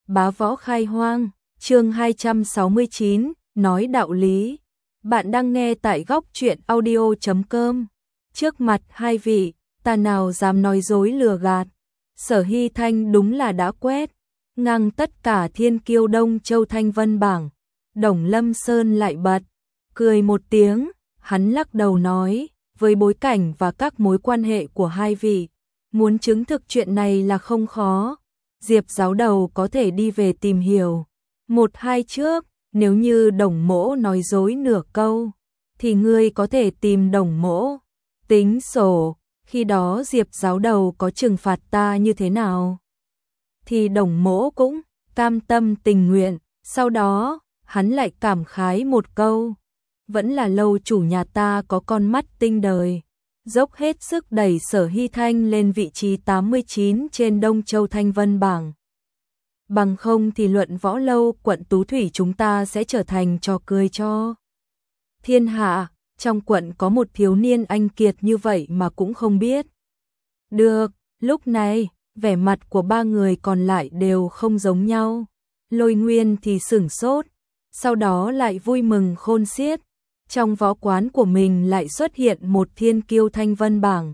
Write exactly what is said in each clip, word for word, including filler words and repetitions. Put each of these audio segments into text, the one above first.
Bá Võ Khai Hoang, chương hai trăm sáu mươi chín, nói đạo lý. Bạn đang nghe tại góc truyện audio chấm com. Trước mặt hai vị, ta nào dám nói dối lừa gạt. Sở Hy Thanh đúng là đã quét ngang tất cả thiên kiêu Đông Châu Thanh Vân bảng. Đồng Lâm Sơn lại bật cười một tiếng, hắn lắc đầu nói, với bối cảnh và các mối quan hệ của hai vị, muốn chứng thực chuyện này là không khó. Diệp giáo đầu có thể đi về tìm hiểu một hai trước, nếu như Đồng Mỗ nói dối nửa câu, thì ngươi có thể tìm Đồng Mỗ tính sổ, khi đó Diệp giáo đầu có trừng phạt ta như thế nào, thì Đồng Mỗ cũng cam tâm tình nguyện. Sau đó, hắn lại cảm khái một câu, vẫn là lâu chủ nhà ta có con mắt tinh đời, dốc hết sức đẩy Sở Hy Thanh lên vị trí tám mươi chín trên Đông Châu Thanh Vân bảng. Bằng không thì Luận Võ Lâu quận Tú Thủy chúng ta sẽ trở thành trò cười cho thiên hạ. Trong quận có một thiếu niên anh kiệt như vậy mà cũng không biết được. Lúc này, vẻ mặt của ba người còn lại đều không giống nhau. Lôi Nguyên thì sửng sốt, sau đó lại vui mừng khôn xiết. Trong võ quán của mình lại xuất hiện một thiên kiêu Thanh Vân bảng.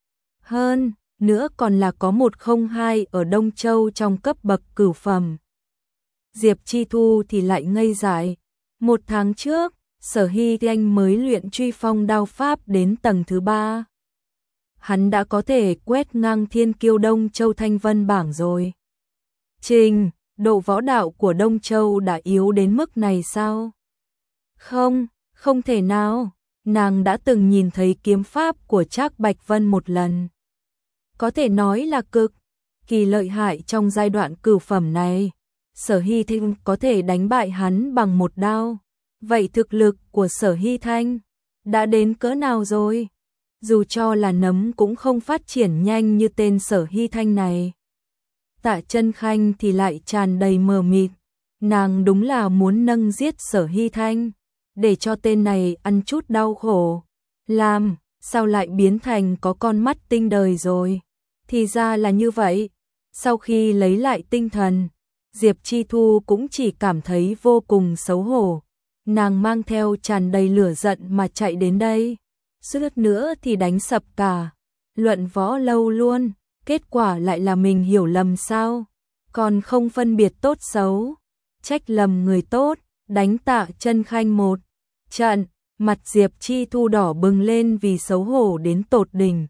Hơn nữa còn là có một không hai ở Đông Châu trong cấp bậc cửu phẩm. Diệp Chi Thu thì lại ngây dại. Một tháng trước, Sở Hy Thanh mới luyện truy phong đao pháp đến tầng thứ ba. Hắn đã có thể quét ngang thiên kiêu Đông Châu Thanh Vân bảng rồi. Trình độ võ đạo của Đông Châu đã yếu đến mức này sao? Không, không thể nào. Nàng đã từng nhìn thấy kiếm pháp của Trác Bạch Vân một lần. Có thể nói là cực kỳ lợi hại trong giai đoạn cửu phẩm này. Sở Hy Thanh có thể đánh bại hắn bằng một đao. Vậy thực lực của Sở Hy Thanh đã đến cỡ nào rồi? Dù cho là nấm cũng không phát triển nhanh như tên Sở Hy Thanh này. Tạ Chân Khanh thì lại tràn đầy mờ mịt. Nàng đúng là muốn nâng giết Sở Hy Thanh, để cho tên này ăn chút đau khổ. Làm sao lại biến thành có con mắt tinh đời rồi? Thì ra là như vậy. Sau khi lấy lại tinh thần, Diệp Chi Thu cũng chỉ cảm thấy vô cùng xấu hổ. Nàng mang theo tràn đầy lửa giận mà chạy đến đây. Suýt nữa thì đánh sập cả Luận Võ Lâu luôn. Kết quả lại là mình hiểu lầm sao? Còn không phân biệt tốt xấu, trách lầm người tốt, đánh Tạ Chân Khanh một trận. Mặt Diệp Chi Thu đỏ bừng lên vì xấu hổ đến tột đỉnh.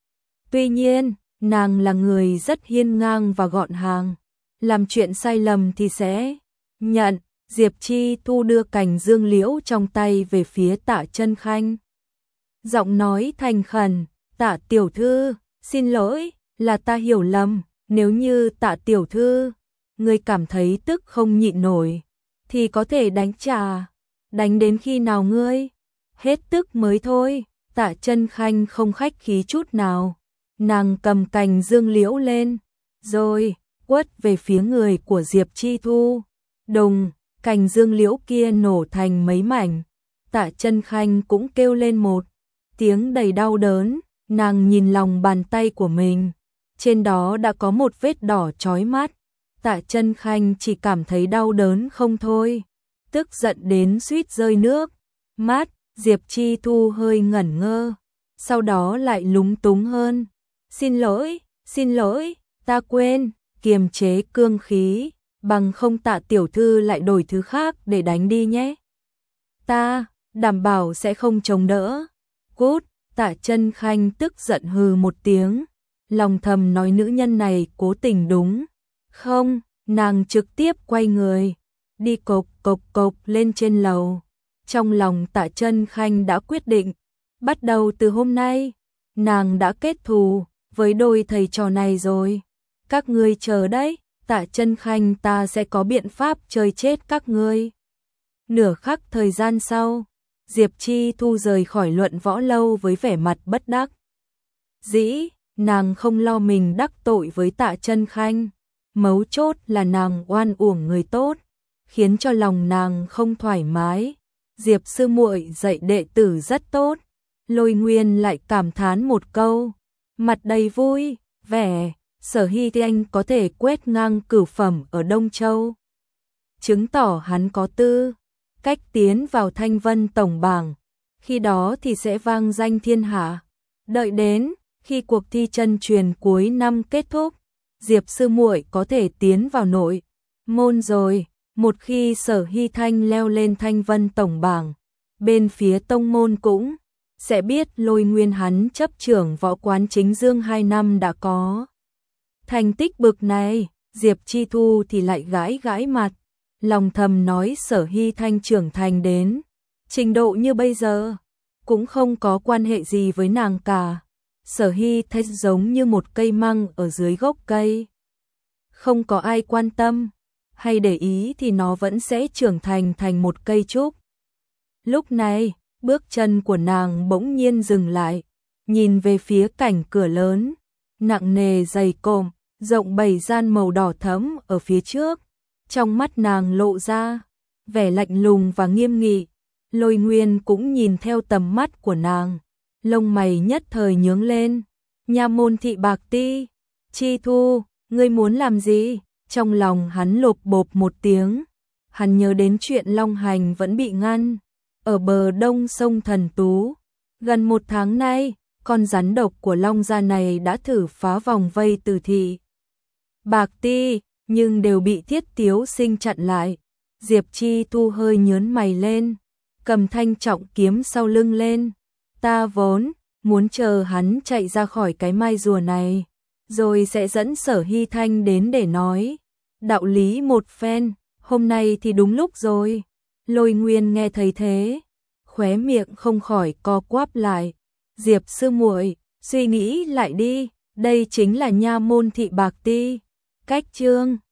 Tuy nhiên, nàng là người rất hiên ngang và gọn gàng, làm chuyện sai lầm thì sẽ nhận. Diệp Chi Thu đưa cành dương liễu trong tay về phía Tạ Chân Khanh, giọng nói thành khẩn, Tạ tiểu thư, xin lỗi, là ta hiểu lầm. Nếu như Tạ tiểu thư, ngươi cảm thấy tức không nhịn nổi, thì có thể đánh trả. Đánh đến khi nào ngươi hết tức mới thôi. Tạ Chân Khanh không khách khí chút nào. Nàng cầm cành dương liễu lên, rồi quất về phía người của Diệp Chi Thu. Đùng, cành dương liễu kia nổ thành mấy mảnh. Tạ Chân Khanh cũng kêu lên một tiếng đầy đau đớn. Nàng nhìn lòng bàn tay của mình, trên đó đã có một vết đỏ chói mắt. Tạ Chân Khanh chỉ cảm thấy đau đớn không thôi, tức giận đến suýt rơi nước mắt. Diệp Chi Thu hơi ngẩn ngơ, sau đó lại lúng túng hơn. Xin lỗi, xin lỗi, ta quên, kiềm chế cương khí, bằng không Tạ tiểu thư lại đổi thứ khác để đánh đi nhé. Ta đảm bảo sẽ không chống đỡ. Cút. Tạ Chân Khanh tức giận hừ một tiếng, lòng thầm nói nữ nhân này cố tình đúng không. Nàng trực tiếp quay người, đi cộc cộc cộc lên trên lầu. Trong lòng Tạ Chân Khanh đã quyết định, bắt đầu từ hôm nay, nàng đã kết thù với đôi thầy trò này rồi. Các ngươi chờ đấy, Tạ Chân Khanh ta sẽ có biện pháp chơi chết các ngươi. Nửa khắc thời gian sau, Diệp Chi Thu rời khỏi Luận Võ Lâu với vẻ mặt bất đắc dĩ. Nàng không lo mình đắc tội với Tạ Chân Khanh, mấu chốt là nàng oan uổng người tốt, khiến cho lòng nàng không thoải mái. Diệp sư muội dạy đệ tử rất tốt. Lôi Nguyên lại cảm thán một câu, mặt đầy vui vẻ. Sở Hy Thanh có thể quét ngang cửu phẩm ở Đông Châu, chứng tỏ hắn có tư cách tiến vào Thanh Vân tổng bảng, khi đó thì sẽ vang danh thiên hạ. Đợi đến khi cuộc thi chân truyền cuối năm kết thúc, Diệp sư muội có thể tiến vào nội môn rồi. Một khi Sở Hy Thanh leo lên Thanh Vân tổng bảng, bên phía tông môn cũng sẽ biết Lôi Nguyên hắn chấp trưởng võ quán chính dương hai năm đã có thành tích bực này. Diệp Chi Thu thì lại gãi gãi mặt, lòng thầm nói Sở Hy Thanh trưởng thành đến trình độ như bây giờ, cũng không có quan hệ gì với nàng cả. Sở Hy Thanh giống như một cây măng ở dưới gốc cây, không có ai quan tâm hay để ý thì nó vẫn sẽ trưởng thành thành một cây trúc. Lúc này, bước chân của nàng bỗng nhiên dừng lại, nhìn về phía cảnh cửa lớn, nặng nề dày cộm, rộng bảy gian màu đỏ thẫm ở phía trước. Trong mắt nàng lộ ra vẻ lạnh lùng và nghiêm nghị. Lôi Nguyên cũng nhìn theo tầm mắt của nàng, lông mày nhất thời nhướng lên. Nha môn thị Bạc Ti, Chi Thu, ngươi muốn làm gì? Trong lòng hắn lộp bộp một tiếng, hắn nhớ đến chuyện Long Hành vẫn bị ngăn ở bờ đông sông Thần Tú. Gần một tháng nay, con rắn độc của Long gia này đã thử phá vòng vây từ thị Bạc Ti, nhưng đều bị Thiết Tiếu Sinh chặn lại. Diệp Chi Thu hơi nhớn mày lên, cầm thanh trọng kiếm sau lưng lên. Ta vốn muốn chờ hắn chạy ra khỏi cái mai rùa này, rồi sẽ dẫn Sở Hy Thanh đến để nói đạo lý một phen, hôm nay thì đúng lúc rồi. Lôi Nguyên nghe thấy thế, khóe miệng không khỏi co quắp lại. Diệp sư muội, suy nghĩ lại đi, đây chính là nha môn thị Bạc Ti. Cách chương